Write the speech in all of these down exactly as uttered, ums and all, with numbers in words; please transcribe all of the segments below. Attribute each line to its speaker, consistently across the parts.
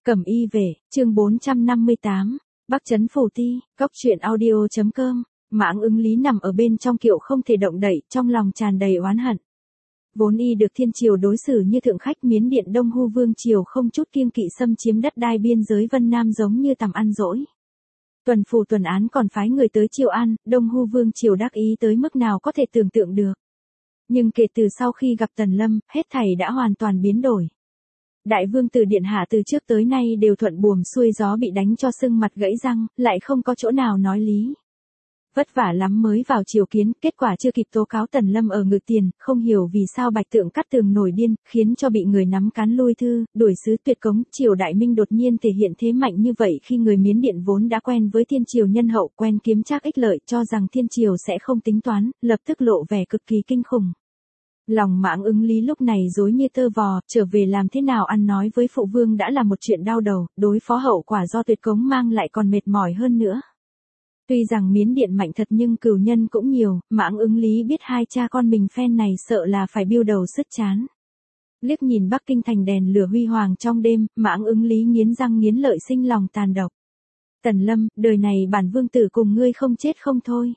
Speaker 1: Cẩm y về, chương bốn trăm năm mươi tám, Bắc Trấn Phủ Ti, Cốc truyện audio.com, Mãng Ứng Lý nằm ở bên trong kiệu không thể động đậy, trong lòng tràn đầy oán hận. Vốn y được thiên triều đối xử như thượng khách, Miến Điện Đông Hu Vương triều không chút kiêng kỵ xâm chiếm đất đai biên giới Vân Nam giống như tầm ăn dỗi. Tuần phủ tuần án còn phái người tới triều an, Đông Hu Vương triều đắc ý tới mức nào có thể tưởng tượng được. Nhưng kể từ sau khi gặp Tần Lâm, hết thảy đã hoàn toàn biến đổi. Đại vương tử điện hạ từ trước tới nay đều thuận buồm xuôi gió, bị đánh cho sưng mặt gãy răng, lại không có chỗ nào nói lý. Vất vả lắm mới vào triều kiến, kết quả chưa kịp tố cáo Tần Lâm ở ngự tiền, không hiểu vì sao Bạch Tượng Cát Tường nổi điên, khiến cho bị người nắm cán lui thư, đuổi sứ tuyệt cống. Triều Đại Minh đột nhiên thể hiện thế mạnh như vậy khi người Miến Điện vốn đã quen với thiên triều nhân hậu, quen kiếm trác ích lợi, cho rằng thiên triều sẽ không tính toán, lập tức lộ vẻ cực kỳ kinh khủng. Lòng Mãng Ứng Lý lúc này rối như tơ vò, trở về làm thế nào ăn nói với phụ vương đã là một chuyện đau đầu, đối phó hậu quả do tuyệt cống mang lại còn mệt mỏi hơn nữa. Tuy rằng Miến Điện mạnh thật nhưng cừu nhân cũng nhiều, Mãng Ứng Lý biết hai cha con mình phen này sợ là phải biêu đầu sứt chán. Liếc nhìn Bắc Kinh thành đèn lửa huy hoàng trong đêm, Mãng Ứng Lý nghiến răng nghiến lợi, sinh lòng tàn độc. Tần Lâm, đời này bản vương tử cùng ngươi không chết không thôi.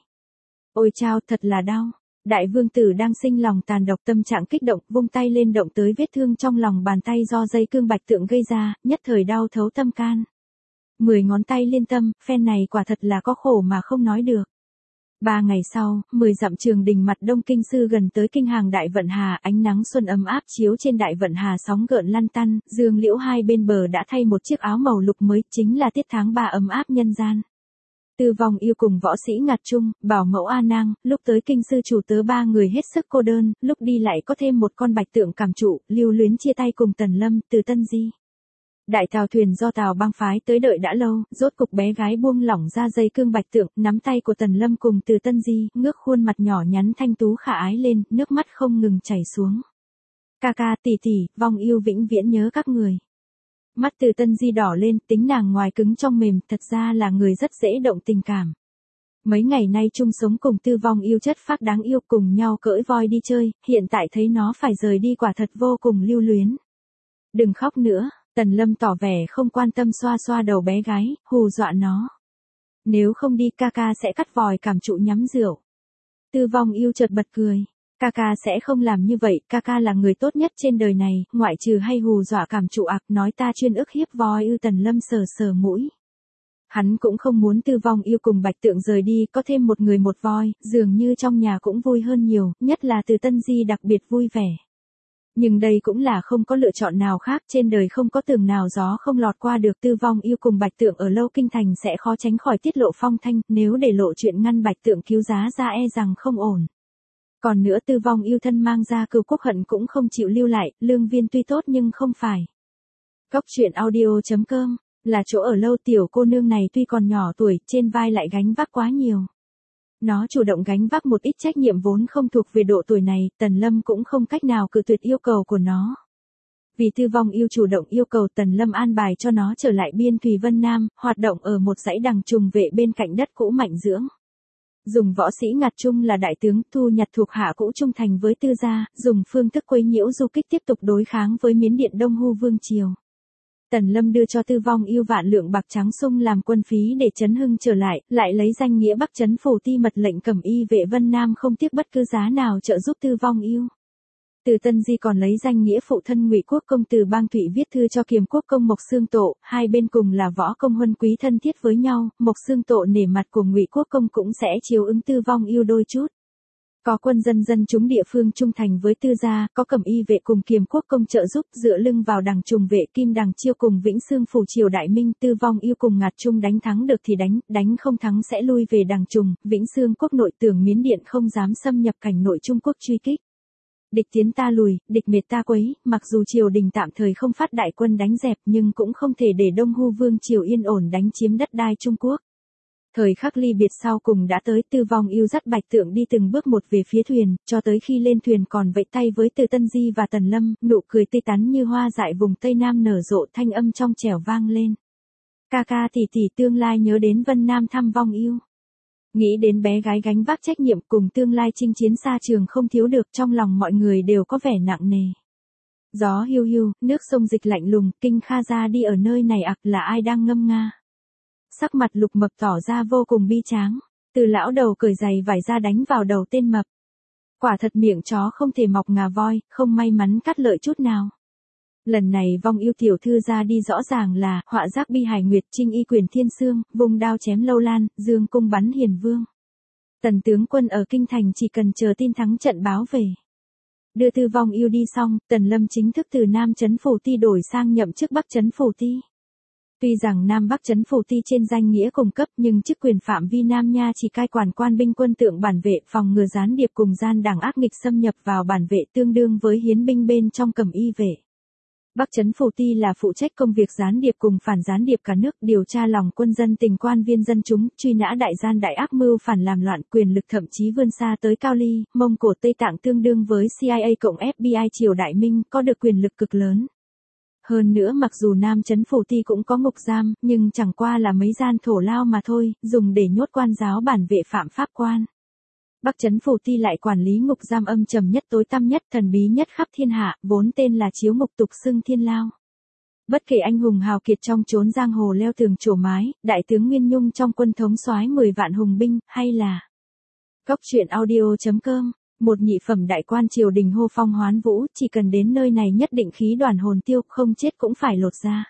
Speaker 1: Ôi chao, thật là đau. Đại vương tử đang sinh lòng tàn độc, tâm trạng kích động, vung tay lên động tới vết thương trong lòng bàn tay do dây cương Bạch Tượng gây ra, nhất thời đau thấu tâm can. Mười ngón tay liên tâm, phen này quả thật là có khổ mà không nói được. Ba ngày sau, mười dặm trường đình mặt đông kinh sư gần tới kinh hàng Đại Vận Hà, ánh nắng xuân ấm áp chiếu trên Đại Vận Hà, sóng gợn lăn tăn, dương liễu hai bên bờ đã thay một chiếc áo màu lục mới, chính là tiết tháng ba ấm áp nhân gian. Tư Vong Yêu cùng võ sĩ Ngạt Trung, bảo mẫu A Nang, lúc tới kinh sư chủ tớ ba người hết sức cô đơn, lúc đi lại có thêm một con Bạch Tượng cảm trụ, lưu luyến chia tay cùng Tần Lâm, từ Tân Di. Đại tàu thuyền do Tào Bang phái tới đợi đã lâu, rốt cục bé gái buông lỏng ra dây cương Bạch Tượng, nắm tay của Tần Lâm cùng từ Tân Di, ngước khuôn mặt nhỏ nhắn thanh tú khả ái lên, nước mắt không ngừng chảy xuống. Ca ca, tỷ tỷ, Vong Yêu vĩnh viễn nhớ các người. Mắt từ Tân Di đỏ lên, tính nàng ngoài cứng trong mềm, thật ra là người rất dễ động tình cảm. Mấy ngày nay chung sống cùng Tư Vong Yêu chất phác đáng yêu, cùng nhau cưỡi voi đi chơi, hiện tại thấy nó phải rời đi quả thật vô cùng lưu luyến. Đừng khóc nữa, Tần Lâm tỏ vẻ không quan tâm, xoa xoa đầu bé gái, hù dọa nó. Nếu không đi ca ca sẽ cắt vòi cảm trụ nhắm rượu. Tư Vong Yêu chợt bật cười. Ca ca sẽ không làm như vậy, ca ca là người tốt nhất trên đời này, ngoại trừ hay hù dọa cảm trụ ạc, nói ta chuyên ức hiếp voi ư. Tần Lâm sờ sờ mũi. Hắn cũng không muốn Tư Vong Yêu cùng Bạch Tượng rời đi, có thêm một người một voi, dường như trong nhà cũng vui hơn nhiều, nhất là từ Tân Di đặc biệt vui vẻ. Nhưng đây cũng là không có lựa chọn nào khác, trên đời không có tường nào gió không lọt qua được. Tư Vong Yêu cùng Bạch Tượng ở lâu kinh thành sẽ khó tránh khỏi tiết lộ phong thanh, nếu để lộ chuyện ngăn Bạch Tượng cứu giá ra e rằng không ổn. Còn nữa Tư Vong Yêu thân mang ra cừu quốc hận cũng không chịu lưu lại, lương viên tuy tốt nhưng không phải. Cốc truyện audio.com, là chỗ ở lâu tiểu cô nương này tuy còn nhỏ tuổi, trên vai lại gánh vác quá nhiều. Nó chủ động gánh vác một ít trách nhiệm vốn không thuộc về độ tuổi này, Tần Lâm cũng không cách nào cự tuyệt yêu cầu của nó. Vì Tư Vong Yêu chủ động yêu cầu, Tần Lâm an bài cho nó trở lại biên thùy Vân Nam, hoạt động ở một dãy đằng trùng vệ bên cạnh đất cũ Mạnh Dưỡng. Dùng võ sĩ Ngạt Trung là đại tướng, thu nhặt thuộc hạ cũ trung thành với Tư gia, dùng phương thức quấy nhiễu du kích tiếp tục đối kháng với Miến Điện Đông Hu Vương triều. Tần Lâm đưa cho Tư Vong Yêu vạn lượng bạc trắng sung làm quân phí để chấn hưng trở lại, lại lấy danh nghĩa Bắc Trấn Phủ Ti mật lệnh Cẩm y vệ Vân Nam không tiếc bất cứ giá nào trợ giúp Tư Vong Yêu. Từ Tân Di còn lấy danh nghĩa phụ thân Ngụy Quốc công Từ Bang Thụy viết thư cho Kiềm Quốc công Mộc Xương Tộ, hai bên cùng là võ công huân quý thân thiết với nhau, Mộc Xương Tộ nể mặt của Ngụy Quốc công cũng sẽ chiếu ứng Tư Vong Yêu đôi chút. Có quân dân dân chúng địa phương trung thành với Tư gia, có Cẩm y vệ cùng Kiềm Quốc công trợ giúp, dựa lưng vào đằng trùng vệ Kim Đằng Chiêu cùng Vĩnh Xương phủ triều Đại Minh, Tư Vong Yêu cùng Ngạt Trung đánh thắng được thì đánh, đánh không thắng sẽ lui về đằng trùng. Vĩnh Xương quốc nội tưởng Miến Điện không dám xâm nhập cảnh nội Trung Quốc truy kích. Địch tiến ta lùi, địch mệt ta quấy, mặc dù triều đình tạm thời không phát đại quân đánh dẹp nhưng cũng không thể để Đông Hu Vương triều yên ổn đánh chiếm đất đai Trung Quốc. Thời khắc ly biệt sau cùng đã tới, Tư Vong Yêu dắt Bạch Tượng đi từng bước một về phía thuyền, cho tới khi lên thuyền còn vẫy tay với Từ Tân Di và Tần Lâm, nụ cười tươi tắn như hoa dại vùng Tây Nam nở rộ, thanh âm trong trẻo vang lên. Ca ca tỷ tỷ tương lai nhớ đến Vân Nam thăm Vong Yêu. Nghĩ đến bé gái gánh vác trách nhiệm cùng tương lai chinh chiến xa trường không thiếu được, trong lòng mọi người đều có vẻ nặng nề. Gió hiu hiu, nước sông dịch lạnh lùng, Kinh Kha ra đi ở nơi này ặc là ai đang ngâm nga. Sắc mặt Lục Mập tỏ ra vô cùng bi tráng, từ lão đầu cởi giày vải ra đánh vào đầu tên mập. Quả thật miệng chó không thể mọc ngà voi, không may mắn cắt lợi chút nào. Lần này vong yêu tiểu thư ra đi rõ ràng là họa giác bi hải nguyệt, trinh y quyền thiên xương, vùng đao chém lâu lan, dương cung bắn hiền vương. Tần tướng quân ở kinh thành chỉ cần chờ tin thắng trận báo về. Đưa thư vong yêu đi xong, Tần Lâm chính thức từ Nam Trấn Phủ Ti đổi sang nhậm chức Bắc Trấn Phủ Ti. Tuy rằng Nam Bắc Trấn Phủ Ti trên danh nghĩa cùng cấp nhưng chức quyền phạm vi Nam Nha chỉ cai quản quan binh quân tượng bản vệ, phòng ngừa gián điệp cùng gian đảng ác nghịch xâm nhập vào bản vệ, tương đương với hiến binh bên trong Cẩm Y vệ. Bắc Trấn Phủ Ti là phụ trách công việc gián điệp cùng phản gián điệp cả nước, điều tra lòng quân dân tình quan viên dân chúng, truy nã đại gian đại ác mưu phản làm loạn, quyền lực thậm chí vươn xa tới Cao Ly, Mông Cổ, Tây Tạng, tương đương với C I A cộng F B I triều Đại Minh, có được quyền lực cực lớn. Hơn nữa mặc dù Nam Trấn Phủ Ti cũng có ngục giam, nhưng chẳng qua là mấy gian thổ lao mà thôi, dùng để nhốt quan giáo bản vệ phạm pháp quan. Bắc Trấn Phủ Ti lại quản lý ngục giam âm trầm nhất, tối tăm nhất, thần bí nhất khắp thiên hạ, vốn tên là chiếu ngục, tục xưng thiên lao. Bất kể anh hùng hào kiệt trong chốn giang hồ leo tường trổ mái, đại tướng Nguyên Nhung trong quân thống soái mười vạn hùng binh, hay là Cốc truyện audio chấm com, một nhị phẩm đại quan triều đình hô phong hoán vũ, chỉ cần đến nơi này nhất định khí đoàn hồn tiêu, không chết cũng phải lột ra.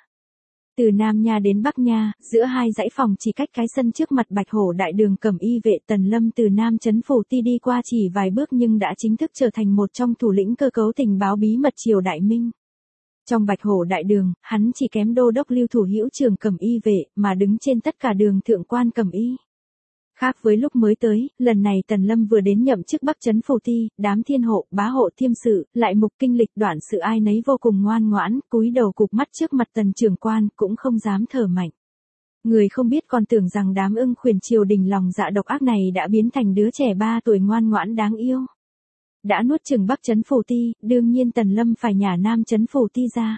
Speaker 1: Từ Nam Nha đến Bắc Nha, giữa hai dãy phòng chỉ cách cái sân trước mặt Bạch Hổ đại đường Cẩm Y vệ, Tần Lâm từ Nam Trấn Phủ Ti đi qua chỉ vài bước nhưng đã chính thức trở thành một trong thủ lĩnh cơ cấu tình báo bí mật triều Đại Minh. Trong Bạch Hổ đại đường, hắn chỉ kém đô đốc Lưu Thủ Hữu trưởng Cẩm Y vệ, mà đứng trên tất cả đường thượng quan Cẩm Y. Khác với lúc mới tới, lần này Tần Lâm vừa đến nhậm chức Bắc Trấn Phủ Ti, đám thiên hộ, bá hộ thiêm sự, lại mục kinh lịch đoạn sự ai nấy vô cùng ngoan ngoãn, cúi đầu cụp mắt trước mặt Tần trưởng quan, cũng không dám thở mạnh. Người không biết còn tưởng rằng đám ưng khuyển triều đình lòng dạ độc ác này đã biến thành đứa trẻ ba tuổi ngoan ngoãn đáng yêu. Đã nuốt chửng Bắc Trấn Phủ Ti, đương nhiên Tần Lâm phải nhả Nam Trấn Phủ Ti ra.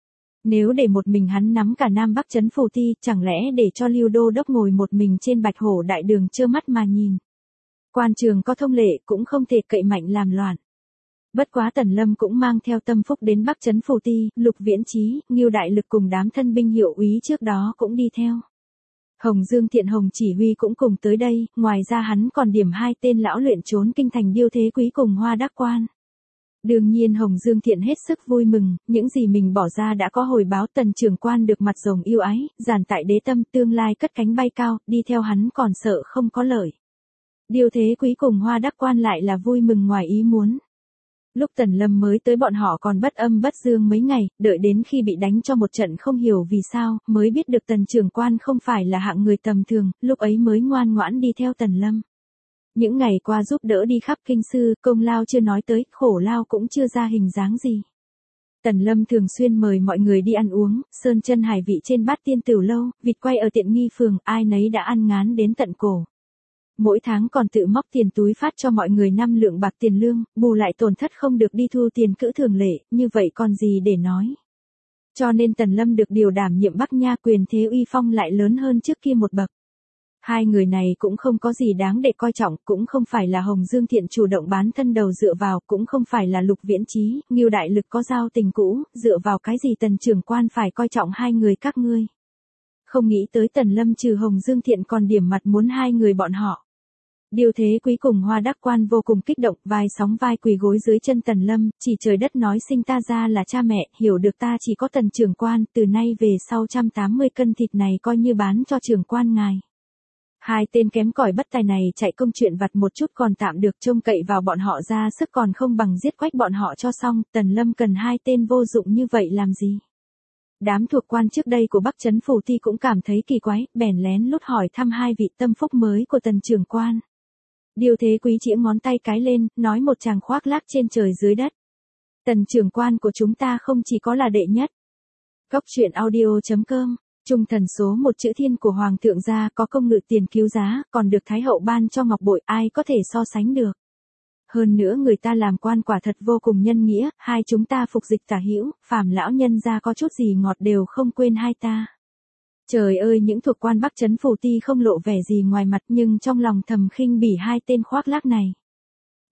Speaker 1: Nếu để một mình hắn nắm cả Nam Bắc Trấn Phủ Ti, chẳng lẽ để cho Lưu Đô Đốc ngồi một mình trên Bạch Hổ đại đường trơ mắt mà nhìn. Quan trường có thông lệ cũng không thể cậy mạnh làm loạn. Bất quá Tần Lâm cũng mang theo tâm phúc đến Bắc Trấn Phủ Ti, Lục Viễn Chí, Ngưu Đại Lực cùng đám thân binh hiệu úy trước đó cũng đi theo. Hồng Dương Thiện Hồng chỉ huy cũng cùng tới đây, ngoài ra hắn còn điểm hai tên lão luyện trốn kinh thành Điêu Thế Quý cùng Hoa Đắc Quan. Đương nhiên Hồng Dương Thiện hết sức vui mừng, những gì mình bỏ ra đã có hồi báo. Tần trưởng quan được mặt rồng yêu ái, giản tại đế tâm, tương lai cất cánh bay cao, đi theo hắn còn sợ không có lợi. Điêu Thế Quý cùng Hoa Đắc Quan lại là vui mừng ngoài ý muốn. Lúc Tần Lâm mới tới bọn họ còn bất âm bất dương mấy ngày, đợi đến khi bị đánh cho một trận không hiểu vì sao, mới biết được Tần trưởng quan không phải là hạng người tầm thường, lúc ấy mới ngoan ngoãn đi theo Tần Lâm. Những ngày qua giúp đỡ đi khắp kinh sư, công lao chưa nói tới, khổ lao cũng chưa ra hình dáng gì. Tần Lâm thường xuyên mời mọi người đi ăn uống, sơn chân hải vị trên bát tiên tửu lâu, vịt quay ở tiện nghi phường, ai nấy đã ăn ngán đến tận cổ. Mỗi tháng còn tự móc tiền túi phát cho mọi người năm lượng bạc tiền lương, bù lại tổn thất không được đi thu tiền cữ thường lệ, như vậy còn gì để nói. Cho nên Tần Lâm được điều đảm nhiệm Bắc Nha, quyền thế uy phong lại lớn hơn trước kia một bậc. Hai người này cũng không có gì đáng để coi trọng, cũng không phải là Hồng Dương Thiện chủ động bán thân đầu dựa vào, cũng không phải là Lục Viễn Chí, Ngưu Đại Lực có giao tình cũ, dựa vào cái gì Tần trưởng quan phải coi trọng hai người các ngươi. Không nghĩ tới Tần Lâm trừ Hồng Dương Thiện còn điểm mặt muốn hai người bọn họ. Điêu Thế Quý cùng Hoa Đắc Quan vô cùng kích động, vai sóng vai quỳ gối dưới chân Tần Lâm, chỉ trời đất nói sinh ta ra là cha mẹ, hiểu được ta chỉ có Tần trưởng quan, từ nay về sau một trăm tám mươi cân thịt này coi như bán cho trưởng quan ngài. Hai tên kém cỏi bất tài này chạy công chuyện vặt một chút còn tạm được, trông cậy vào bọn họ ra sức còn không bằng giết quách bọn họ cho xong, Tần Lâm cần hai tên vô dụng như vậy làm gì. Đám thuộc quan trước đây của Bắc Trấn Phủ Ti cũng cảm thấy kỳ quái, bèn lén lút hỏi thăm hai vị tâm phúc mới của Tần trưởng quan. Điêu Thế Quý chĩa ngón tay cái lên, nói một tràng khoác lác trên trời dưới đất. Tần trưởng quan của chúng ta không chỉ có là đệ nhất. Cốc truyện audio chấm com, trung thần số một chữ thiên của Hoàng thượng gia, có công ngự tiền cứu giá, còn được Thái hậu ban cho ngọc bội, ai có thể so sánh được. Hơn nữa người ta làm quan quả thật vô cùng nhân nghĩa, hai chúng ta phục dịch tả hữu, phàm lão nhân gia có chút gì ngọt đều không quên hai ta. Trời ơi, những thuộc quan Bắc Trấn Phủ Ti không lộ vẻ gì ngoài mặt nhưng trong lòng thầm khinh bỉ hai tên khoác lác này.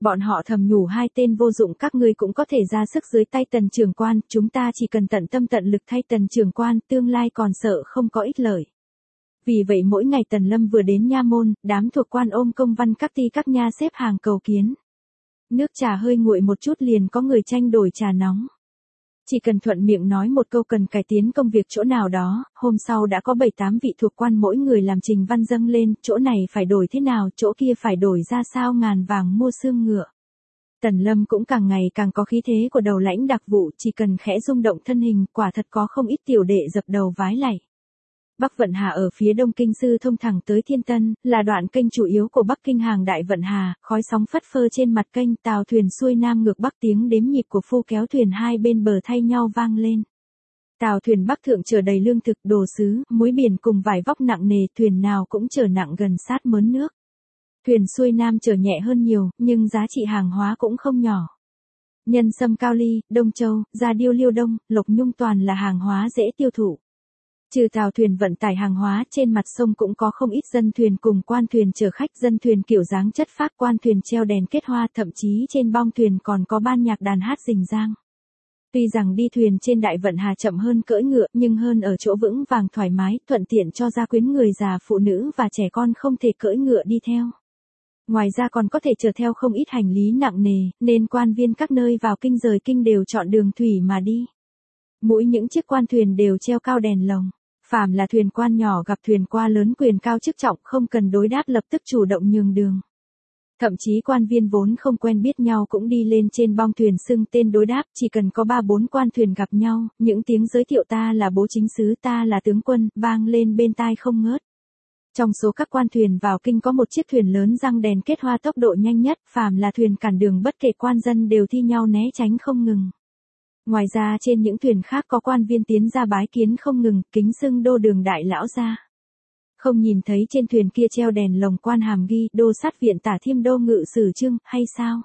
Speaker 1: Bọn họ thầm nhủ hai tên vô dụng các ngươi cũng có thể ra sức dưới tay Tần trưởng quan, chúng ta chỉ cần tận tâm tận lực thay Tần trưởng quan, tương lai còn sợ không có ích lợi. Vì vậy mỗi ngày Tần Lâm vừa đến nha môn, đám thuộc quan ôm công văn các ty các nha xếp hàng cầu kiến. Nước trà hơi nguội một chút liền có người tranh đổi trà nóng. Chỉ cần thuận miệng nói một câu cần cải tiến công việc chỗ nào đó, hôm sau đã có bảy tám vị thuộc quan mỗi người làm trình văn dâng lên, chỗ này phải đổi thế nào, chỗ kia phải đổi ra sao, ngàn vàng mua xương ngựa. Tần Lâm cũng càng ngày càng có khí thế của đầu lãnh đặc vụ, chỉ cần khẽ rung động thân hình, quả thật có không ít tiểu đệ dập đầu vái lạy. Bắc Vận Hà ở phía đông kinh sư thông thẳng tới Thiên Tân, là đoạn kênh chủ yếu của Bắc Kinh hàng Đại Vận Hà, khói sóng phất phơ trên mặt kênh, tàu thuyền xuôi nam ngược bắc, tiếng đếm nhịp của phu kéo thuyền hai bên bờ thay nhau vang lên. Tàu thuyền bắc thượng chở đầy lương thực, đồ sứ, muối biển cùng vải vóc nặng nề, thuyền nào cũng chở nặng gần sát mớn nước. Thuyền xuôi nam chở nhẹ hơn nhiều, nhưng giá trị hàng hóa cũng không nhỏ. Nhân sâm cao ly, Đông Châu, da điêu liêu đông, lộc nhung toàn là hàng hóa dễ tiêu thụ. Trừ tàu thuyền vận tải hàng hóa, trên mặt sông cũng có không ít dân thuyền cùng quan thuyền chở khách, dân thuyền kiểu dáng chất phác, quan thuyền treo đèn kết hoa, thậm chí trên bong thuyền còn có ban nhạc đàn hát rình rang. Tuy rằng đi thuyền trên Đại Vận Hà chậm hơn cưỡi ngựa, nhưng hơn ở chỗ vững vàng thoải mái, thuận tiện cho gia quyến người già, phụ nữ và trẻ con không thể cưỡi ngựa đi theo. Ngoài ra còn có thể chở theo không ít hành lý nặng nề, nên quan viên các nơi vào kinh rời kinh đều chọn đường thủy mà đi. Mỗi những chiếc quan thuyền đều treo cao đèn lồng. Phàm là thuyền quan nhỏ gặp thuyền qua lớn quyền cao chức trọng không cần đối đáp lập tức chủ động nhường đường. Thậm chí quan viên vốn không quen biết nhau cũng đi lên trên bong thuyền xưng tên đối đáp, chỉ cần có ba bốn quan thuyền gặp nhau, những tiếng giới thiệu ta là bố chính sứ, ta là tướng quân, vang lên bên tai không ngớt. Trong số các quan thuyền vào kinh có một chiếc thuyền lớn răng đèn kết hoa tốc độ nhanh nhất, phàm là thuyền cản đường bất kể quan dân đều thi nhau né tránh không ngừng. Ngoài ra trên những thuyền khác có quan viên tiến ra bái kiến không ngừng, kính xưng đô đường đại lão gia. Không nhìn thấy trên thuyền kia treo đèn lồng quan hàm ghi đô sát viện tả thiêm đô ngự sử trương hay sao?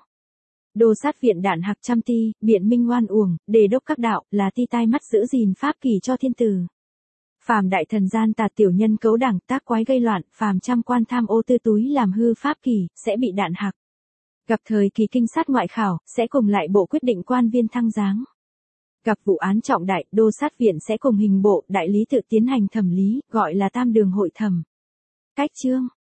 Speaker 1: Đô sát viện đạn hạc trăm ti, biện minh oan uổng, đề đốc các đạo, là ti tai mắt giữ gìn pháp kỳ cho thiên tử. Phàm đại thần gian tà tiểu nhân cấu đảng tác quái gây loạn, phàm trăm quan tham ô tư túi làm hư pháp kỳ, sẽ bị đạn hạc. Gặp thời kỳ kinh sát ngoại khảo, sẽ cùng lại bộ quyết định quan viên thăng giáng. Gặp vụ án trọng đại, đô sát viện sẽ cùng hình bộ, đại lý tự tiến hành thẩm lý, gọi là tam đường hội thẩm. Cách chương